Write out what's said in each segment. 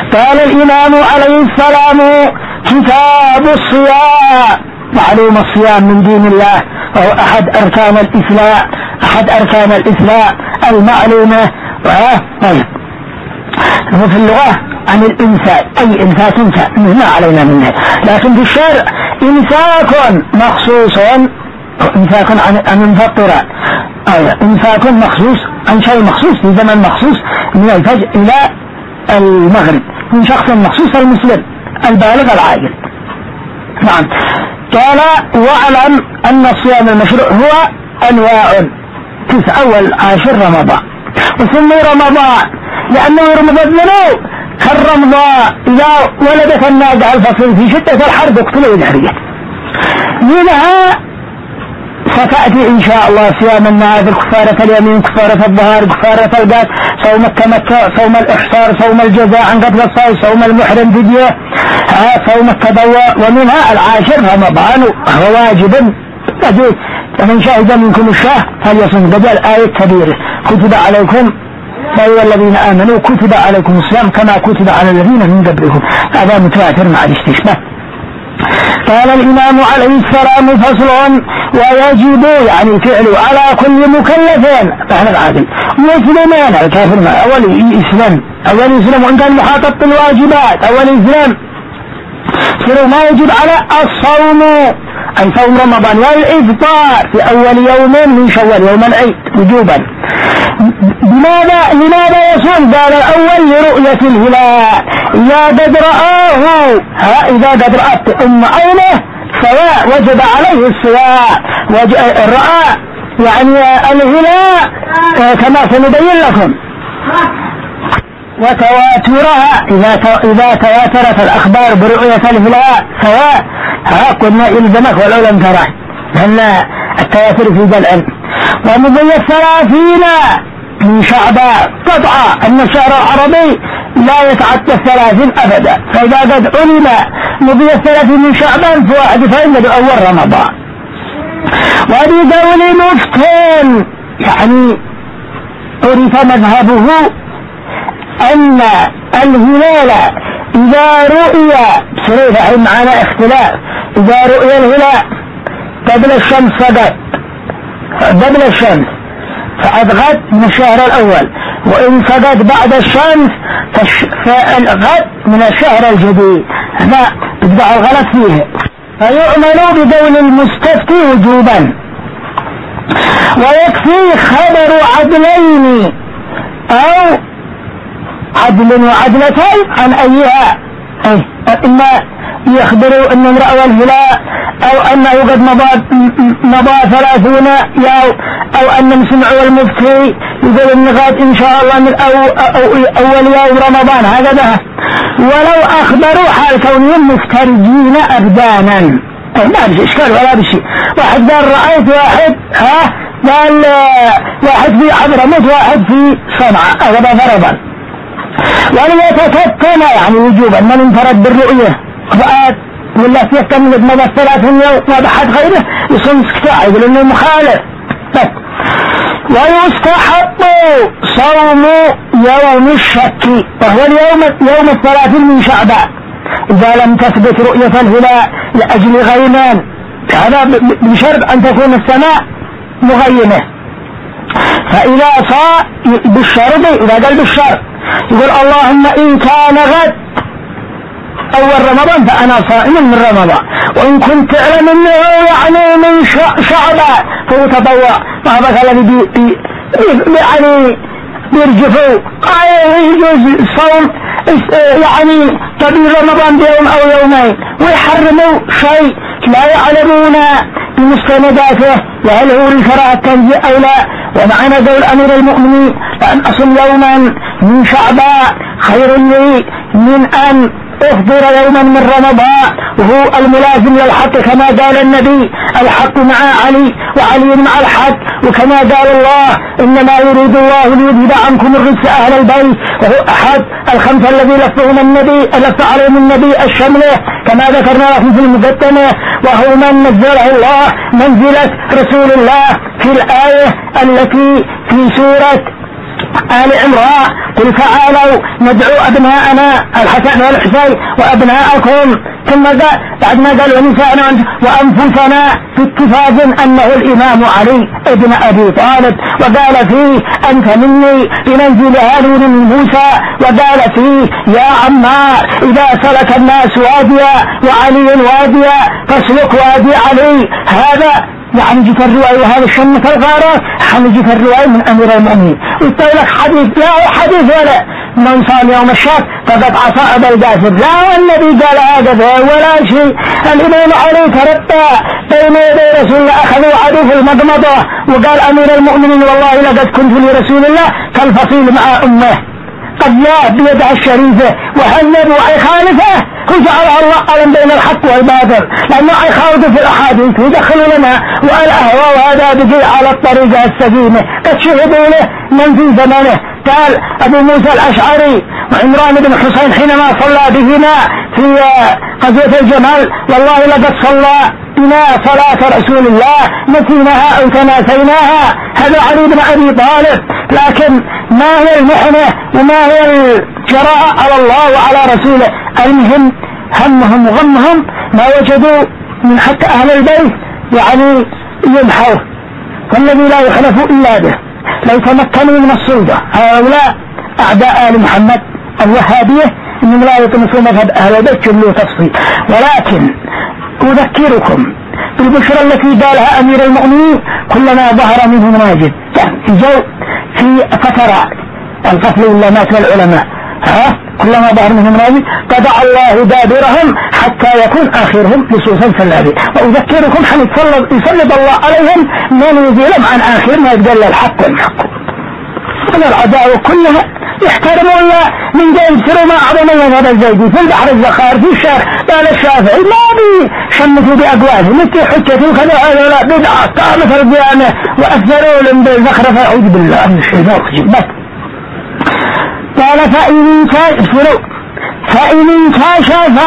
قال الإمام عليه السلام: كتاب الصيام. معلوم الصيام من دين الله، وهو أحد أركان الإسلام المعلومة. طيب، وفي اللغة عن الإمساك، أي إمساك ما علينا منه، لكن في الشرع إمساك مخصوص، إمساك عن المفطرات، إمساك مخصوص عن شيء مخصوص في زمن مخصوص من الفجر إلى المغرب من شخص مخصوص المسلم البالغ العاقل. نعم. قال: واعلم أن الصيام المشروع هو أنواع 9 والعاشر رمضان، وسمي رمضان لأنه رمضان منه كالرمضان إذا ولدت الناقة الفصل في شدة الحرب اقتلوا الحرية. منها ستأتي إن شاء الله صيام النافل، كفارة اليمين، كفارة الظهر، كفارة القتل، صوم التمتع، صوم الإحصار، صوم الجزاء عن قتل الصائم، صوم المحرم فدية، صوم التطوع. ومنها العاشر رمضان وهو واجب، فمن شهد منكم الشهر فليصم. قبل الآية كبيرة: كتب عليكم أيها الذين آمنوا كتب عليكم الصيام كما كتب على الذين من قبلكم. هذا متواتر مع الاستشباه. قال الإمام عليه السلام: فصل: ويجب يعني فعل على كل مكلف فهل العادل مسلمان. الكافر أول إسلام وإن كان محاطط بالواجبات أول إسلام ما يجب على الصوم، أي صوم رمضان والإفطار في أول يوم من شوال يوم العيد وجوبا. لماذا يصوم؟ قال: الأول لرؤية الهلال، إذا قد رأت عينه سواء وجب عليه الصيام. رأى يعني الهلال كما سنبين لكم، وتواترها إذا تواترت الأخبار برؤية الهلال سواء قلنا يلزمك ولو لم تره، لأن التواتر في ذا العلم. ومضي 30 من شعبان، قطعا أن الشهر العربي لا يتعدى 30 أبدا، فإذا قد علم مضي 30 من شعبان فواحد فإنه أول رمضان. وبقول مفتن يعني عرف مذهبه أن الهلال إذا رؤي صريح معنا اختلاف، إذا رؤي الهلال قبل الشمس قبل الشمس فالغد من الشهر الأول، وإن صدق بعد الشمس فالغد من الشهر الجديد. هذا بدع الغلط فيه، فيعمل بقول المستفتي وجوبا. ويكفي خبر عدلين أو عدل وعدلتين عن أيها، إما يخبروا أن رأوا الهلال أو أنه قد مضى 30 يوم، أو أنهم سمعوا المفتي يقول أن غد إن شاء الله من أول يوم رمضان هكذا، ولو أخبروا حال كونهم مفترجين أبدانا ما بشي إشكال ولا بشي. واحد قال رأيت قال واحد في حضرموت واحد في صنعاء هذا فرضا. وليتكتم يعني وجوبا من انفرد بالرؤية ولا يكمل بمضى 30 يوم وبحد غيره يصوم سكتاع يقول انه مخالف. ويستحق صوم يوم الشك وهو يوم 30 من شعبان إذا لم تثبت رؤية الهلال لأجل غيمان، هذا بشرط أن تكون السماء مغيمة. فإذا صار بالشرط، إذا قال بالشرط يقول اللهم إن كان غد أول رمضان فأنا صائم من رمضان، وإن كنت أعلم أنه يعني من شعبان فهو تطوع. ما بقى الذي يعني بيرجفوا يجوز الصوم يعني قبل رمضان بيوم أو يومين، ويحرموا شيء لا يعلمون بمستنداته وهل هو الكراهة التنزيل أو لا. ومعنى قول أمير المؤمنين أن أصل يوما من شعبان خير لي من أن أفضل يوما من رمضان، وهو الملازم للحق كما قال النبي الحق مع علي وعلي مع الحق، وكما قال الله إنما يريد الله ليذهب عنكم الرجس أهل البيت، وهو أحد الخمسة الذي لف عليهم النبي الشمله كما ذكرنا لكم في المقدمة، وهو من نزله الله منزلة رسول الله في الآية التي في سورة آل عمران قل تعالوا ندعو أبناءنا الحسن والحسين وأبناءكم، ثم بعد ما قال ونساءنا وأنفسنا في اتفاق أنه الإمام علي ابن أبي طالب، وقال فيه أنت مني بمنزل هارون من موسى، وقال فيه يا عمار إذا سلك الناس واديا وعلي واديا فاسلك وادي علي. هذا يعني جيت الرواية هذا الشمة الغارة، جيت الرواية من أمير المؤمنين. ويقول لك حديث لا حديث ولا من صام يوم الشك فقد عصى أبا القاسم، لا والنبي قال هذا ولا شيء. الإمام علي تربى بين يدي رسول الله، أخذوا عدو في المضمضة، وقال أمير المؤمنين والله لقد كنت لرسول الله كالفصيل مع أمه، قد جاء بيده الشريفة وهنب وعي خالفه وجعلها الله أعلم بين الحق والباطل، لأنه عي خالفه في الأحاديث ويدخلوا لنا والأهوى وهذا بقي على الطريقة السليمة. قد شهدوا له من في زمانه، قال أبو موسى الأشعري وعمران بن حسين حينما صلى بهما في غزوة الجمل والله لقد صلى بنا صلاة رسول الله نسيناها أو تناسيناها. هذا علي بن أبي طالب. لكن ما هي المحنة وما هي الجراءة على الله وعلى رسوله؟ المهم همهم وغمهم ما وجدوا من حق أهل البيت يعني يمحوه، والذي لا يخلف إلا به. لو تمكنوا من السلطة هؤلاء أعداء آل محمد الوهابية إنهم لا يطمسوا مذهب أهل البيت كله تفصيل. ولكن أذكركم بالبشرى التي قالها أمير المؤمنين كلما ظهر منهم ناجد، يعني جو في فترات القتل ولا مات العلماء، كلما ظهر منهم ناجد قطع الله دابرهم حتى يكون آخرهم لصوصا سلابي. وأذكركم يسلط الله عليهم من يزيلهم عن آخر ما يتقل الحق والحق. هذا العداوة كلها يحترموا الله من جاي يسروا ما أعظم هذا الزيدي في البحر الزخار في الشارع. قال الشافعي ما بي شمتوا بأقواله مثل حجة وكذا هذا بدعة قامت الديانة وأثروا لهم بالزخرفة. أعوذ بالله من الشيطان الرجيم. قال فإن انكشف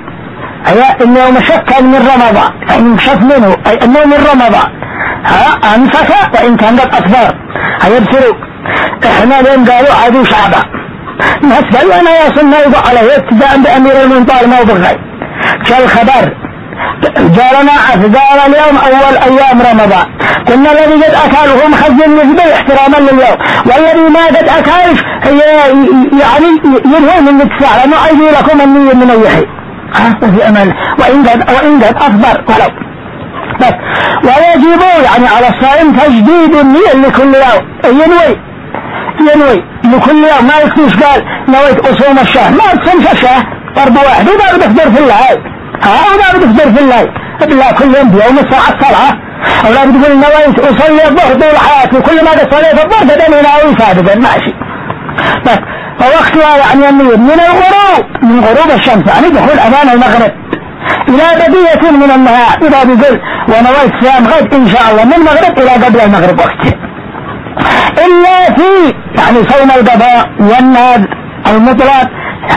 إن يوم شك من رمضان، فإن انكشف منه أي أنه من رمضان أنفك وإن كان قد أصبر هيبصروا. إحنا لهم قالوا عدو شعبا نسبل وأنا يصلنا يضع عليه ابتداء بأمير المنطال ما وبغي كالخبر جارنا عفقال اليوم أول أيام رمضان، كنا الذي قد أكاله مخزن نسبي احتراما لليوم، والذي ما قد أكالش يعني ينهي من الاتساع لأنه أيدي لكم النية من اليحي وفي أمان وإن قد أصبر ولو بس. ويجب يعني على الصائم تجديد النية لكل يوم، ينوي لكل يوم، ما يكتوش قال نويت أصوم الشهر، ما تصومش الشهر فرض واحد وما بتقدر في الليل، وما بتقدر في الليل إلا كل يوم بيوم الساعة 7 أو لا بتقول نويت أصلي الظهر طول حياتي وكل ما قد صليت الظهر فدني ناوي صادقا ماشي بس. ووقتها يعني النية من الغروب، من غروب الشمس يعني دخول أذان المغرب إلى بدية من النهار، إذا بيقول ونويت صيام غد إن شاء الله من المغرب إلى قبل المغرب وقته، إلا في يعني صوم القضاء والنذر المطلق.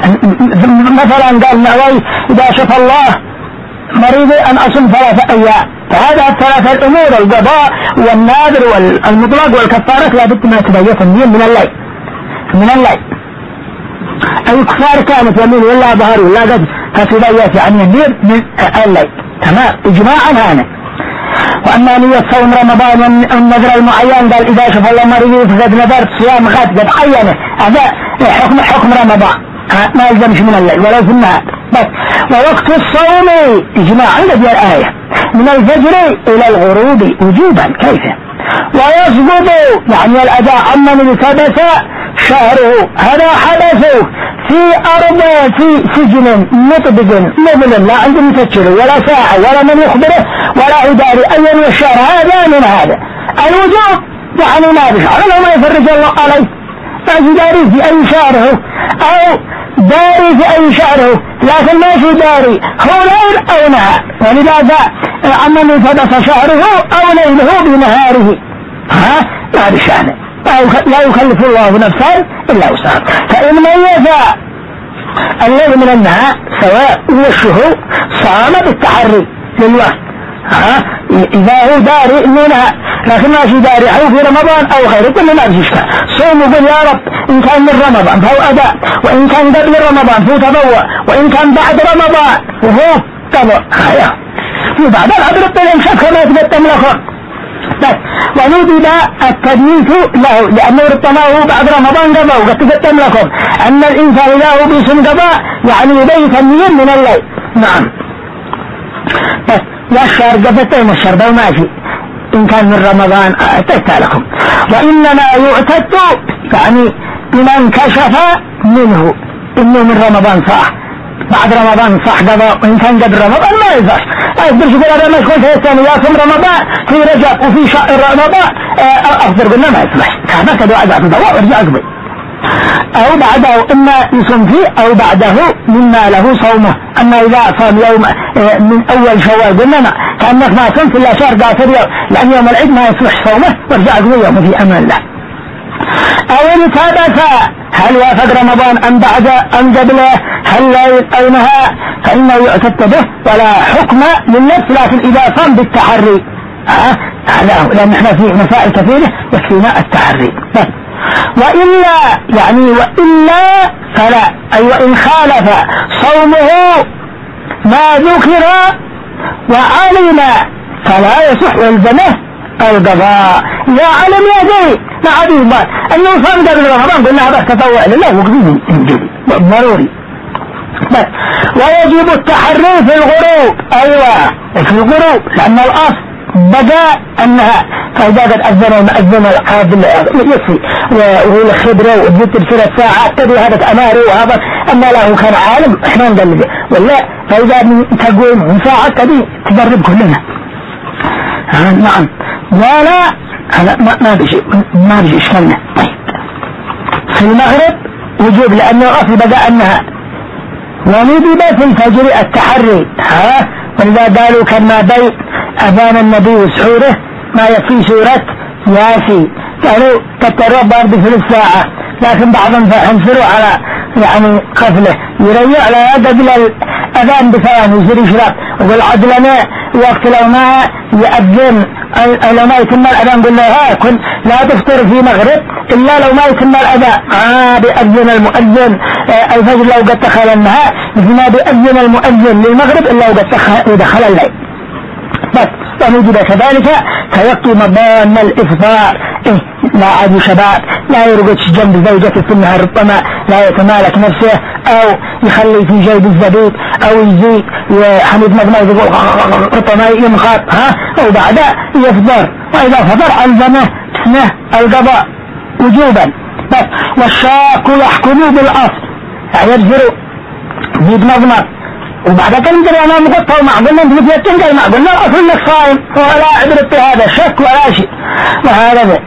مثلا قال نويت إذا شفى الله مريضي أن أصوم 3 أيام، فهذا الثلاثة الأمور القضاء والنذر والمطلق والكفارة لا بد ما تبيت النية من الليل أي كفار كانت يمين ولا ظهر ولا قد فتبيت يعني النية من الليل تمام إجماعا هذا. وأما نية صوم رمضان والنذر المعين قال إذا شفى الله مريضي فقد نذرت صيام غد قد عينه، هذا حكم رمضان ما يلزمش من الليل ولا في النهار بس. ووقت الصوم إجماعا الذي الآية من الفجر إلى الغروب وجوبا كيف. ويسقط يعني الأداء عمن التبس شهره، هذا حدثه في أرض في سجن مطبق مظلم لا عنده مفتشر ولا ساعة ولا من يخبره ولا إداري أيا والشهر، هذا من هذا الوجوب يعني ما بشعر لو ما يفرج الله عليه داري في أي شهره أو داري في أي شهره، لكن ما في داري هو ليل أو نهار، ولذا عمن التبس شهره أو ليله بنهاره ما بشأنه لا يكلف الله نفسا إلا وسعها. فإن ميز الليل من النهار سواء والشهور صام بالتحري للوقت إذا هو داري منها، لكن ما في داري أو في رمضان أو غيره كل ما في إشكال. صوم يقول يا رب إن كان من رمضان فهو أداء، وإن كان قبل رمضان فهو تطوع، وإن كان بعد رمضان وهو تطوع. وبعد العبر الطلع شك ما يتقدم لكم بس. وندب التدميت له لأنه ربما هو بعد رمضان قضاء وقد تقدم لكم أن الإنسان إذا هو بيسم قضاء يعني يبي تنين من الليل. نعم بس والشهر قفتين الشهر ده ماشي إن كان من رمضان أتت لكم. وإنما يعتد يعني بمن كشف منه إنه من رمضان صح، بعد رمضان صح قضاء، وإن كان قبل رمضان ما يصح. أقدر يقول هذا مشغول في الثاني يصوم رمضان في رجب وفي شهر رمضان أفضل قلنا ما يصلح. هذا كدعاء تضوء ورجع قبل أو بعده إما يصوم فيه أو بعده مما له صومه. أما إذا صام يوم من أول شوال قلنا ما كأنك ما صمت إلا شهر قاصر يوم، لأن يوم العيد ما يصلح صومه ورجع قبل يوم في أمان له. أو التبس هل وافق رمضان أم بعد أم قبله هل لا يلقونها فإنه يعتد به ولا حكم للنفس، لكن إذا صام بالتحري هذا لأن احنا في مسائل كثيرة يكفينا التحري. وإلا يعني وإلا فلا، أي وإن خالف صومه ما ذكر وعلم فلا يصح ويلزمه القضاء. إذا علم يدري ما عاد يضمن أنه صام قبل رمضان قلنا هذا تطوع لله وقبيل ضروري بس. ويجب التحري في الغروب، أيوة في الغروب، لأن الأصل بدا أنها فإذا قد أذن المؤذن العادل يصي وهو الخبرة وبيتر 3 ساعات تدري هذا أماري وهذا أما له كان عالم إحنا نقلده ولا فإذا تقوم من ساعة تدري تجرب كلنا. نعم ولا هذا ما بيجي إشكالنا. طيب في المغرب وجوب لأنه الأصل بدا أنها وندب في الفجر التحري ولذا قالوا كان ما بين أذان النبي وسحوره ما يكفي سورة ياسين، قالوا تترى برضه في الساعة، لكن بعضهم فانفروا على يعني قفله يريع على هذا قبل الأذان بثواني يصير يشرب وقال عدلنا وقت لو ما يأذن لو ما يتم الأذان قلنا كن لا تفطر في مغرب إلا لو ما يتم الأذان بيأذن المؤذن الفجر لو قد دخل النهار مثل ما بيأذن المؤذن للمغرب إلا لو قد دخل الليل بس. ونجد كذلك تيقي مضان الإفطار لا عاد شباب لا يرقدش جنب زوجته في النهار ربما لا يتمالك نفسه أو يخلي في جيب الزبيب أو يزيد وحميد مضمض ربما ينخاط أو بعدها يفطر، وإذا فطر ألزمه سنه القضاء وجوبا بس. والشاك يحكم بالأصل يجبر يجيب مضمض وبعد كده انت انا مقطع مع قلنا انت مثل التنقل مع قلنا اصل لك صائم ولا عبرت هذا شك ولا شيء وهذا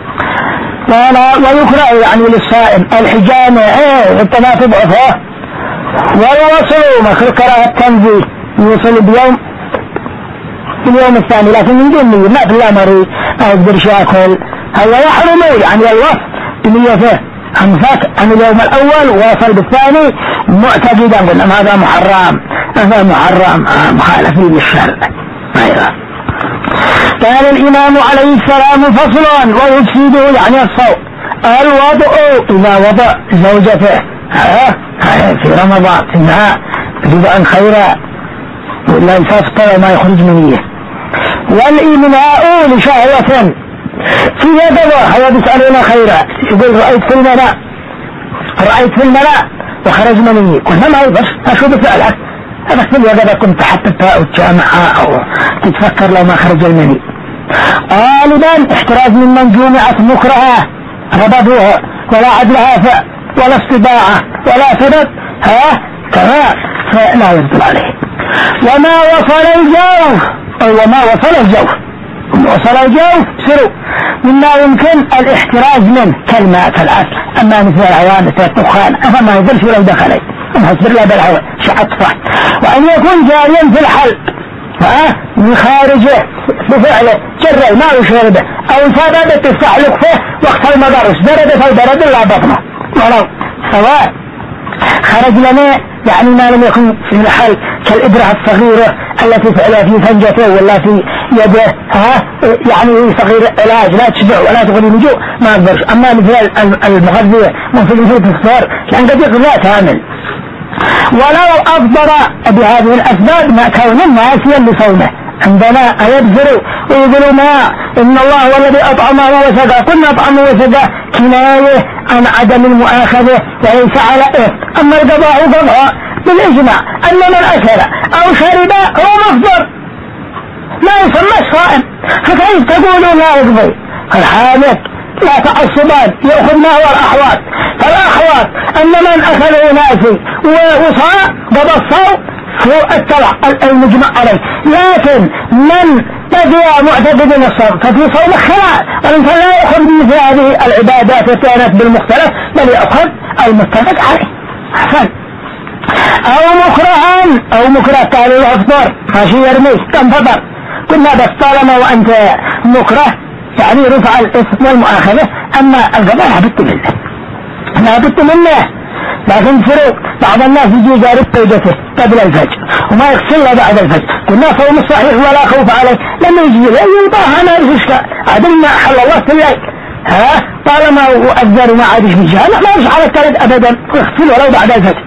ويكره يعني للصائم الحجامة انت ما تضعفه ويوصل مخر كراهة التنزيه يوصل باليوم الثاني، لكن من دون ما في الامر ما يقدر ياكل هو يحرم يعني الوصف بنيته أمسك عن اليوم الأول ووصل بالثاني معتقدا قلنا هذا محرم هذا محرم مخالف للشرع. أيضا كان الإمام عليه السلام فصلا ويفسده يعني الصوم الوضع إذا وضع زوجته في رمضان إنها بدءا خيرا ولا يفطر ما يخرج منيه، والإمناء لشهوة في يدها هيا بيسألون خيرا يقول رأيت في الملاء وخرج مني قلنا ما يبص أشو بفعلك هذا في اليدها كنت تحطتها أو تجامعها أو تتفكر لو ما خرج مني. غالبا احتراز من جمعت مكرهة ربطوها ولا عدلها ولا استباعة ولا سبب كما فلا يبطل عليه. وما وصل الجوف وما وصل الجوف وصل الجوف سروا مما يمكن الاحتراز منه كالماء كالعسل، أما مثل العوام مثل الدخان فما يقدرش ولو دخلت يصبر له بالهواء شعطفه. وأن يكون جاريا في الحلق من خارجه بفعله جري ما يشربه أو سبب تفتح لكفه وقت المدرس بردت أو برد لا بطنه ولو سواء خرج لنا يعني ما لم يكن في الحل كالإبرة الصغيرة التي فعلها في فنجته ولا في يده يعني صغير علاج لا تشبع ولا تغني من جوع ما أقدرش. أما مثل المغذية ممكن مثل الصغار لأن قد يقضى كامل. ولو أفضل بهذه الأسباب ما كون الناس لصومه عندنا يبذروا ويقولوا ما إن الله هو الذي أطعمه وسقى. قلنا أطعمه وسقى كناية عن عدم المؤاخذة وليس على إثم. أما القضاء قضاء بالإجماع أن من أكل أو شرب هو مفطر لا يسمى صائم. فكيف تقولوا لا يقضي؟ الحاجة لا تعصبان يأخذ ما هو الأحوات. فالأحوات أن من أخذ ناسي وصاء قضى الصوم هو التبع المجمع عليه. لكن من بقي معتقد الصوم ففي صوم خلاء والإنسان لا يأخذ مثل هذه العبادات التي بالمختلف بل يأخذ المتفق عليه. حسن. أو مكرها أو مكره تالي الأفطار ماشي يرميه كم فطر. كنا بس طالما وأنت مكره يعني رفع الإثم والمؤاخذة. أما القضاء لا بد منه لكن فرق بعض الناس يجي يجارب زوجته قبل الفجر وما يغسلها بعد الفجر. قلنا صوم الصحيح ولا خوف عليه لما يجي يلطاها انا الفشكة عدل ما حل الله تلاقي طالما وأذر ما عادش بيجيها لا ما يرجع على الثالث أبدا يغسل ولو بعد الفجر.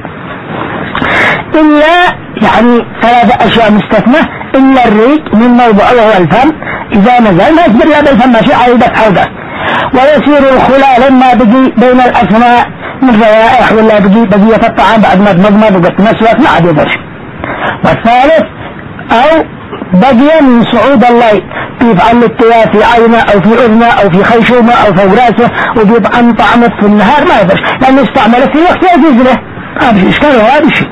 إلا يعني 3 أشياء مستثنى إلا الريق من موضعه وهو الفم إذا نزل ما يصبر لا بالفم ماشي عايدة حوضة. ويصير الخلال ما بقي بين الأثناء من روائح ولا بقية الطعام بعد ما تمضمض وقت مسوات ما عاد يدرش. والثالث أو بقي من صعود الليل يفعل التياس في عينه أو في أذنه أو في خيشومه أو في راسه ويبقى طعمه في النهار ما يدرش لأنه استعمله في وقت يجوز له ما في إشكال هذا الشيء.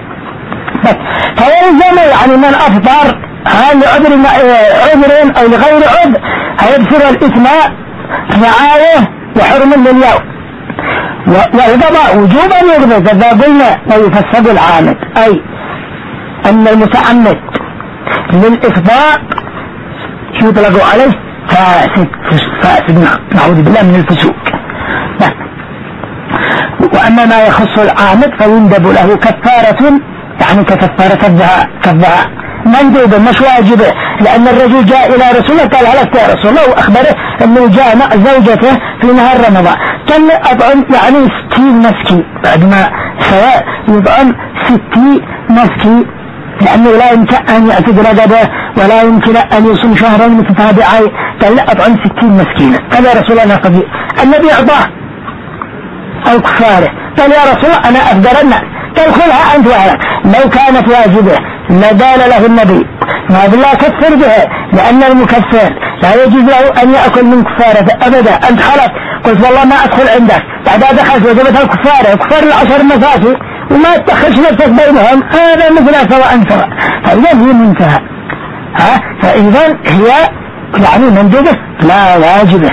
فيلزم يعني من أفطر لعذر أو لغير عذر هيبصر الإثم رعاية وحرم لليوم. والقضاء وجوبا يقضي إذا قلنا ويفسد العامد أي أن المتعمد للإفضاء يطلق عليه فاسد نعوذ بالله من الفسوق. وأما ما يخص العامد فيندب له كفارة يعني ككفارة الدهاء مندوبة مش واجبة. لأن الرجل جاء إلى رسول الله قال هلكت يا رسول الله وأخبره أنه جاء مع زوجته في نهار رمضان كان أطعم يعني 60 مسكين بعد ما سواء يطعم 60 مسكين لأنه لا يمكن أن يعتد رقبه ولا يمكن أن يصوم شهرين متتابعين. قال لا أطعم 60 مسكينا. قال يا رسول الله قضي النبي أعطاه أو كفاره. قال يا رسول الله أنا أفضل الناس. قال خذها أنت وأهلك. لو كانت واجبة لقال له النبي ما بالله كفر بها لأن المكفر لا يجوز له أن يأكل من كفارة أبدا. أنت خلص قلت والله ما أدخل عندك بعدها دخلت وجبتها الكفارة كفار 10 مساكين وما تدخلش نفسك بينهم هذا مثل سواء سواء. فإذا هي منتهى فإذا هي يعني مندوبة لا واجبة.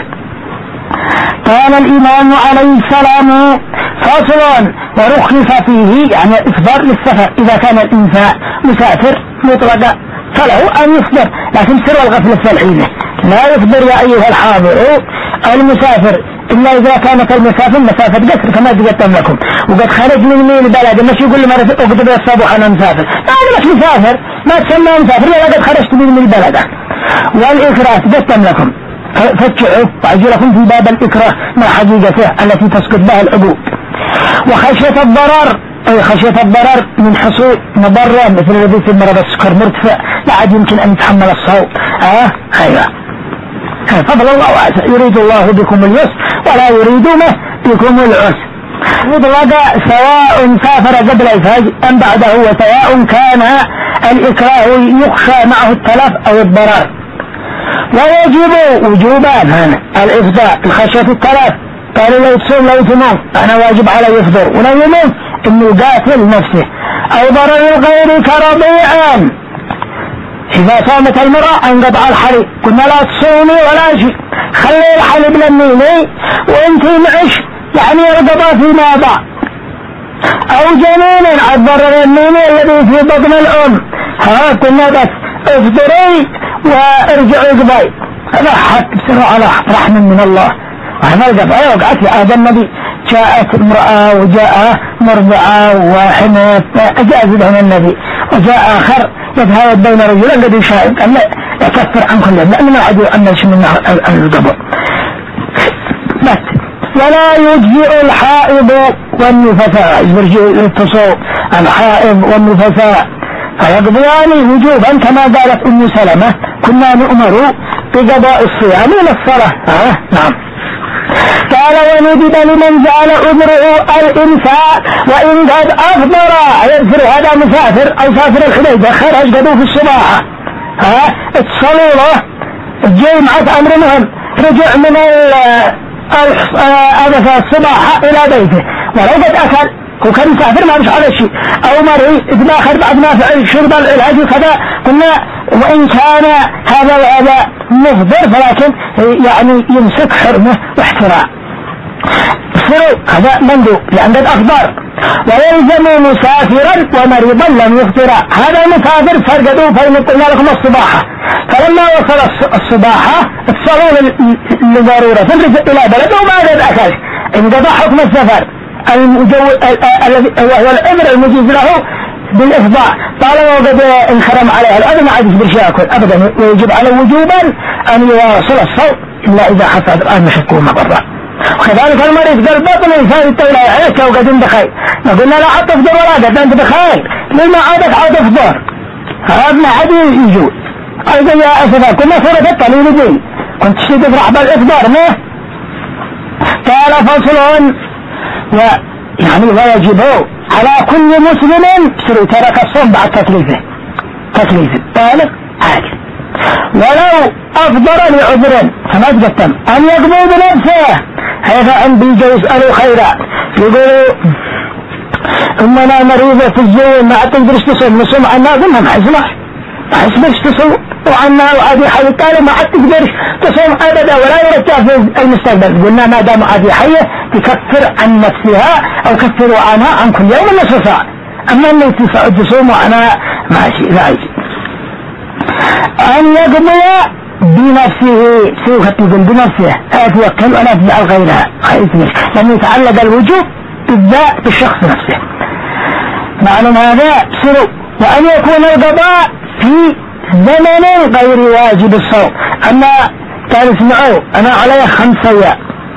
قال الإمام عليه السلام فصل ورخص فيه يعني إفطار للسفر إذا كان الإنسان مسافر مطلقا فله أن يفطر لكن سر الغفلة السلعينة لا يفطر يا أيها الحاضر المسافر إلا إذا كانت المسافر مسافة قصر كما تقدم لكم وقد خرج من البلد مش يقول لما أقدر الصبح أنا مسافر أنا مش مسافر ما تسمى مسافر إلا قد خرجت من البلد. والإكراه تقدم لكم فتشعوا وأجلكم في باب الإكراه مع حقيقته التي تسقط بها العقود. وخشية الضرر أي خشية الضرر من حصول مضرة مثل الذي في مرض السكر مرتفع لا عاد يمكن أن يتحمل الصوت أيوة فضل الله واسع يريد الله بكم اليسر ولا يريد بكم العسر. مطلق سواء سافر قبل الفجر أم بعده وسواء كان الإكراه يخشى معه التلف أو الضرر. ويجب وجوبان الإفطار الخشية التلف قالوا لو تصوم لو تنام أنا واجب على يفطر ولو ينام إنه قاتل نفسه أو ضرر الغير كرضيعان. إذا صامت المرأة انقطع الحليب قلنا لا تصومي ولا شيء خلي الحليب لميني وانت معش يعني رقبات في ماضى أو جنين الضرر الميني الذي في بطن الأم قلنا بس افطري وارجعوا قضي هذا حق بسرعة على رحمة من الله. وهذا القضاء وقعت لآدم النبي جاءت امرأة وجاء مرضعة وحمى أجاز لهم النبي. وجاء آخر يتهاود بين رجلين قد يشاهد قال لا يكفر عن كل لأن ما عدوا أن يشم من القبر. بس ولا يجزئ الحائض والنفساء، يتصو الحائض والنفساء فيقضيان وجوبا كما قالت أم سلمة كنا نؤمر بقضاء الصيام للصلاة. نعم. قال وندب لمن جعل عذره الإمساك وإن قد أفضر، يذكر هذا مسافر أو سافر الحديبية خرج قدوه في الصباحة اتصلوا له الجمعة أمر مهم، رجع من الصباحة إلى بيته ولو قد أكل وكان مسافر ما مش على شيء أو مريض إتباخر بعد ما فعل شرب العلاج وكذا، قلنا وإن كان هذا مفضر فلكن يعني يمسك حرمه واحترام. هذا مندوب لأن قد أخبر. ويلزم مسافرا ومريضا لم يفطر، هذا مسافر فرقدوا فإن قلنا لكم الصباحة، فلما وصل الصباحة اتصلوا لضرورة فنرجع إلى بلده وما قد أكل انقضى حكم السفر الذي هو الأمر المجيز له بالإفضاء طالما قد انحرم عليه الأذن ما عاد يقدر يأكل أبدا، ويجب على وجوبا أن يواصل الصوم إلا إذا حصل الآن مشكوه مضرة. وكذلك المريض قال بطن إنسان التولى عليك وقد اندخل، قلنا لا عاد تفضل ولا قد أنت بخير لما عادك عاد تفضل، هذا ما عاد يجوز. أيضا يا أسفا كنا صورة الطليل دي كنت تشتي تفرح بالإفضار ما قال فصل يعني ويجب على كل مسلم ترك الصوم بعد تكليفه بالغ عاقل ولو أفضل لعذر فما تقدم أن يقضي بنفسه. هذا عندي يسألوا خيرا يقولوا إننا مريضة في الزول ما تقدرش تصوم نصوم عنا ذنها ما يسمحش تصوم وعنا وعادي حي قالوا ما تقدرش تصوم أبدا ولا يرجع في المستقبل. قلنا ما دام عادي حية تكفر عن نفسها أو كفروا عنها عن كل يوم نصف ساعة. أما اللي تصوم وأنا ماشي لا يجي أن يقضي بنفسه سوف تقول بنفسه أتوكل ولا تجعل غيرها لأنه يتعلق الوجوب بالذات بالشخص نفسه. معلوم هذا سلو. وأن يكون القضاء في زمن غير واجب الصوم. أما كان اسمعوا أنا علي 5 أيام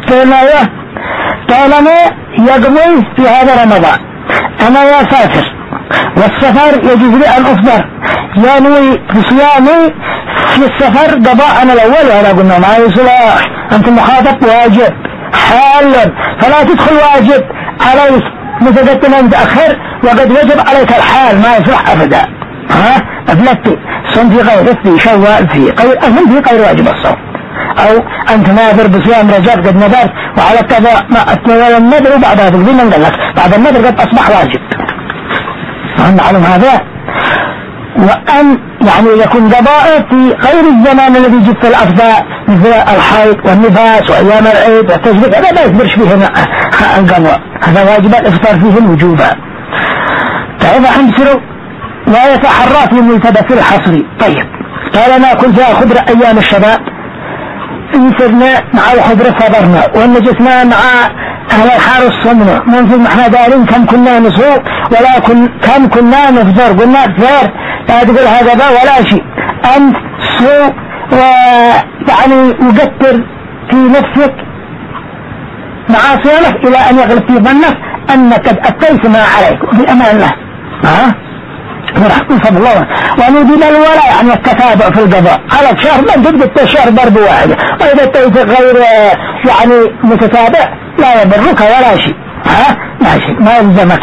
طالما يقضي في هذا رمضان أنا يا سافر والسفر يجوز لي أن أفطر ينوي بصيامي في السفر قضاء أنا الأول ولا قلنا ما يصلح أنت مخاطب واجب حال فلا تدخل واجب عليك متقدم أن تأخر وقد وجب عليك الحال ما يصلح أبدا. أفلت صم في غير في شوال في غير أهم في غير واجب الصوم أو أنت ناظر بصيام رجب قد نذرت وعلى القضاء ما أتنوى النذر وبعدها تقول من قال لك بعد النذر قد أصبح واجب. نعلم هذا. وأن يعني يكون قضاء في غير الزمان الذي جد في الأفضاء مثل الحيض والنفاس وأيام العيد والتجبير هذا ما يكبرش فيه القضاء هذا واجب الإفطار فيه الوجوبة. فإذا حمسروا لا يتحرى في ملتبس الحصري. طيب قال ناكل فيها خضر أيام الشباب انسرنا مع الخضر صبرنا ونجسنا مع أهل الحار الصمنا منفذ محنا دارين كم كنا نصوم ولا كم كنا نفطر قلنا بفطر لا تقول هذا ولا شيء أنت سوء ويعني يقدر في نفسك مع صيامك إلى أن يغلب في ظنك أنك قد أتيت ما عليك وفي أمان الله ورحمة فضل الله. وندين الولاء يعني التتابع في القضاء على شهر من تبدأ شهر ضرب واحد وإذا أتيت غير يعني متتابع لا يضرك ولا شيء لا شيء ما يلزمك.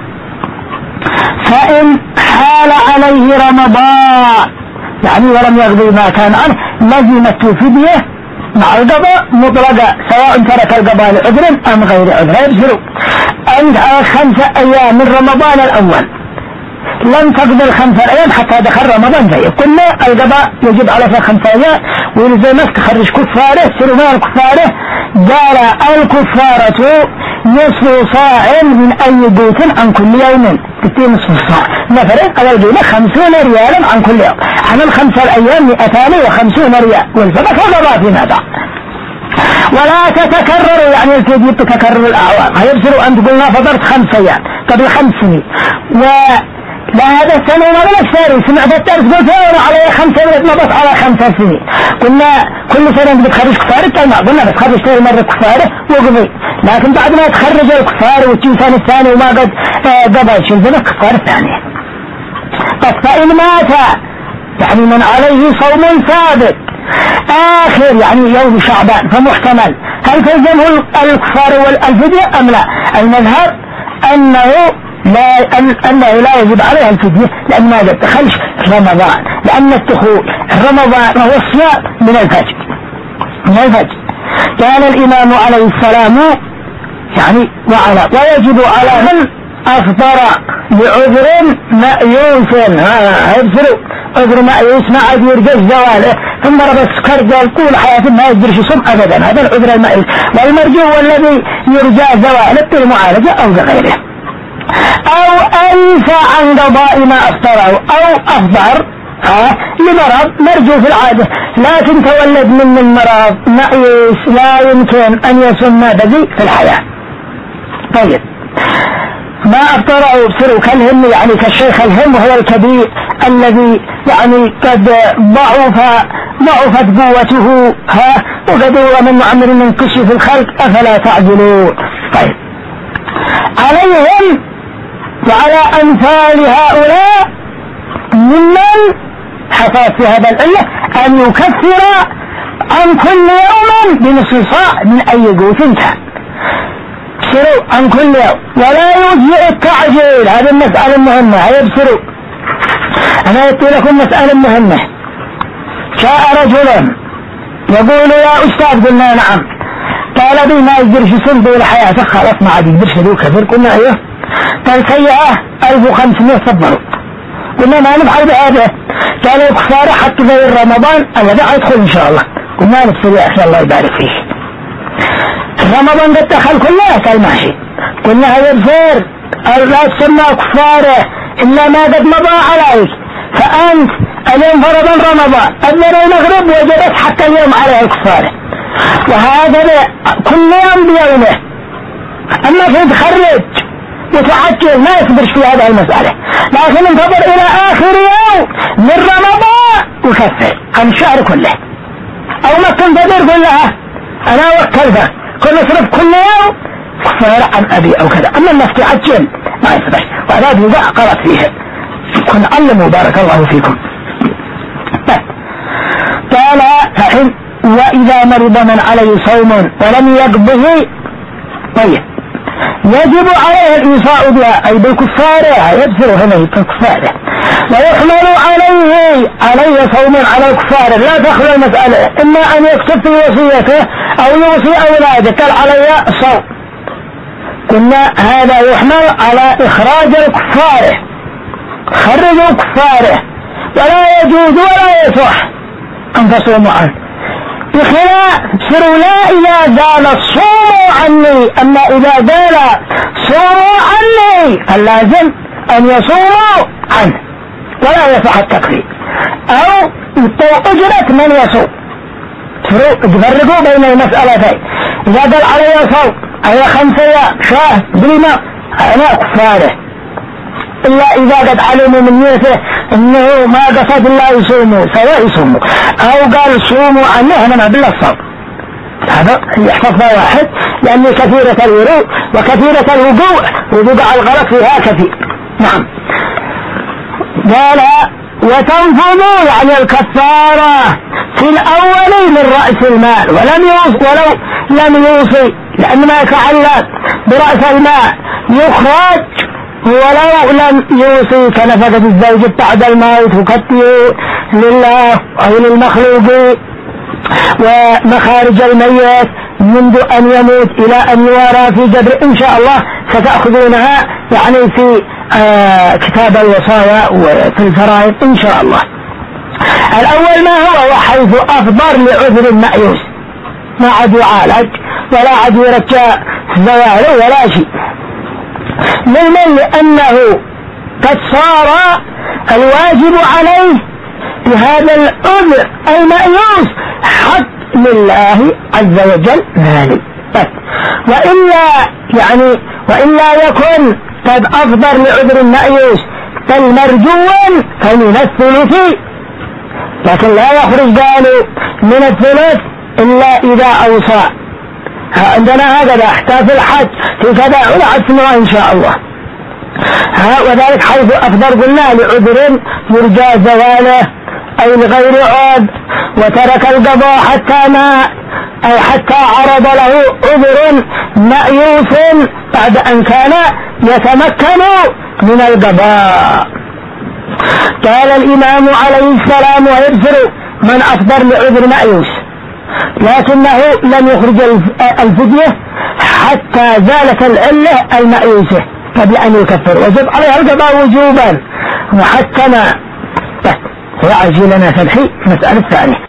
فإن حال عليه رمضان يعني ولم يقضي ما كان عنه لزمته فدية مع القضاء مطلقة سواء ترك القضاء لعذر أم غير عذر. يبصروا أنت على 5 أيام من رمضان الأول لم تقضي 5 أيام حتى دخل رمضان زي قلنا القضاء يجب على 5 أيام ويلزمك تخرج كفارة سرمان كفارة. قال الكفارة نصف صاع من أي بيت عن كل يوم تتي نصف صاع مثلا على القيمة 50 ريالا عن كل يوم على 5 الأيام 250 ريال والزمك القضاء في ماذا ولا تتكرر، يعني الفدية تتكرر الأعوام. هيبصروا أن تقولنا فطرت 5 أيام قبل 5 سنين، ولا هذا السنة ما بلش ثاني سمعت الدرس قلت أنا علي 5 سنين مضت على 5 سنين. قلنا كل سنة بتخرج كفارة، ما قلنا بتخرج كل مرة كفارة وقضي، لكن بعد ما تخرج الكفار والتنسان الثاني وما قد قضى شلزمة كفارة ثانية. فإن مات يعني من عليه صوم ثابت آخر يعني يوم شعبان فمحتمل هل تلزمه الكفار والفدية أم لا؟ المذهب أنه لا يجب عليها الفدية، لأن ما دخلش رمضان، لأن الدخول رمضان وهو الصيام من الفجر. كان الإمام عليه السلام يعني ويجب على من أفطر لعذر مأيوس، هيبصروا عذر مأيوس ما عاد يرجى زواله ثم رب السكر قال طول حياته ما يقدرش يصوم أبدا، هذا العذر المأيوس. والمرجو والذي يرجى زواله بالمعالجة أو بغيره، أو أنسى عن قضاء ما أفطره أو أفطر لمرض مرجو في العادة، لكن تولد من المرض مأيوس لا يمكن أن يصوم ما بقي في الحياة. طيب ما أفطره يبصروا كالهم يعني كالشيخ الهم وهو الكبير الذي يعني قد ضعفت قوته وقد ومن معمر من كشف في الخلق أفلا تعجلون. طيب عليهم وعلى أمثال هؤلاء ممن حصلت في هذا العلة أن يكفر عن كل يوم بنصف صاع من أي قوت كان، يبصروا عن كل يوم ولا يجزئ التعجيل. هذه المسألة المهمة. هيبصروا أنا أتي لكم مسألة مهمة. جاء رجل يقول يا أستاذ، قلنا نعم، قال بي ما يقدرش يصوم طول حياته، خلاص ما عاد يقدرش له كثير، قلنا ايوه، قال سيئة 1500 صبروا، قلنا ما نفعل بهذا، قال كفارة حتى غير رمضان الذي يدخل ان شاء الله، قلنا نفسه يا اخي الله يبارك فيه، رمضان قد دخل كله، قال ماشي، قلنا هذا الفير لا تسمى كفارة إلا ما قد مضى عليك، فأنت اليوم فرضا رمضان أدنى المغرب وجبت حتى اليوم عليه الكفارة، وهذا كل يوم بيومه. أما في تخرج وتعجل ما يصبرش في هذه المسألة، لكن انتظر إلى آخر يوم من رمضان وكفر عن الشهر كله، أو ما تنتظر كلها أنا وكلفة كل صرف كل يوم كفارة عن أبي أو كذا. أما الناس تعجل ما يصبرش، وهذا بيضع قرأت فيه. كن علموا بارك الله فيكم. قال فإن وإذا مرض من عليه صوم ولم يقضه، طيب يجب عليه الإيصاء بها أي بالكفارة، يبصر هنا الكفارة، ويحمل عليه صوم على الكفارة، لا تخلو المسألة، إما أن يكتب في وصيته أو يوصي أولاده قال علي الصوم، قلنا هذا يحمل على إخراج الكفارة، خرجوا الكفارة، ولا يجوز ولا يصح أن تصوموا عنه، بخلاف سروا لا إذا زال الصوم عني، أما إذا زال صوموا عني فلازم أن يصوموا عنه ولا يصح التكفير، أو أجرة من يصوم. تفرقوا بين المسألتين، إذا قال علي صوم علي 5 أيام شهر بلما أنا كفاره، إلا إذا قد علموا من نيته إنه ما قصد الله يصوموا سواء يصوموا، أو قال صوموا عنه أنا ما بالله الصوم، هذا يحفظها واحد، لأن كثيرة الورود وكثيرة وقوع الغلط فيها كثير. نعم. قال وتنفذ يعني الكفارة في الأول من رأس المال، ولو لم يوصي، لأن ما يتعلق برأس المال يخرج ولو لم يوصي كنفقة الزوج بعد الموت وكالطيور لله أو للمخلوق، ومخارج الميت منذ أن يموت إلى أن يوارى في جبر، إن شاء الله ستأخذونها يعني في كتاب الوصايا وفي الفرائض إن شاء الله. الأول ما هو وحيث أفضل لعذر مأيوس، ما عاد يعالج ولا عاد يرجع زواله ولا شيء، لأنه قد صار الواجب عليه بهذا العذر المأيوس لله عز وجل مالي. وإلا يكن قد أفضر لعذر المأيوس بل مرجوا فمن الثلث، لكن لا يخرج قالوا من الثلث إلا إذا أوصى. عندنا هكذا حتى في الحج في كذا على عسمه إن شاء الله. وذلك حيث أفضل قلنا لعذر يرجى زواله أي لغير عود، وترك القضاء حتى عرض له عذر مأيوس بعد أن كان يتمكن من القضاء. قال الإمام عليه السلام: ويبصر من أفضل لعذر مأيوس، لكنه لم يخرج الفدية حتى زالت العلة المأيوسة قبل أن يكفر، وجب عليها القضاء وجوبا محكما. ويعجي لنا فتحي مسألة ثانية.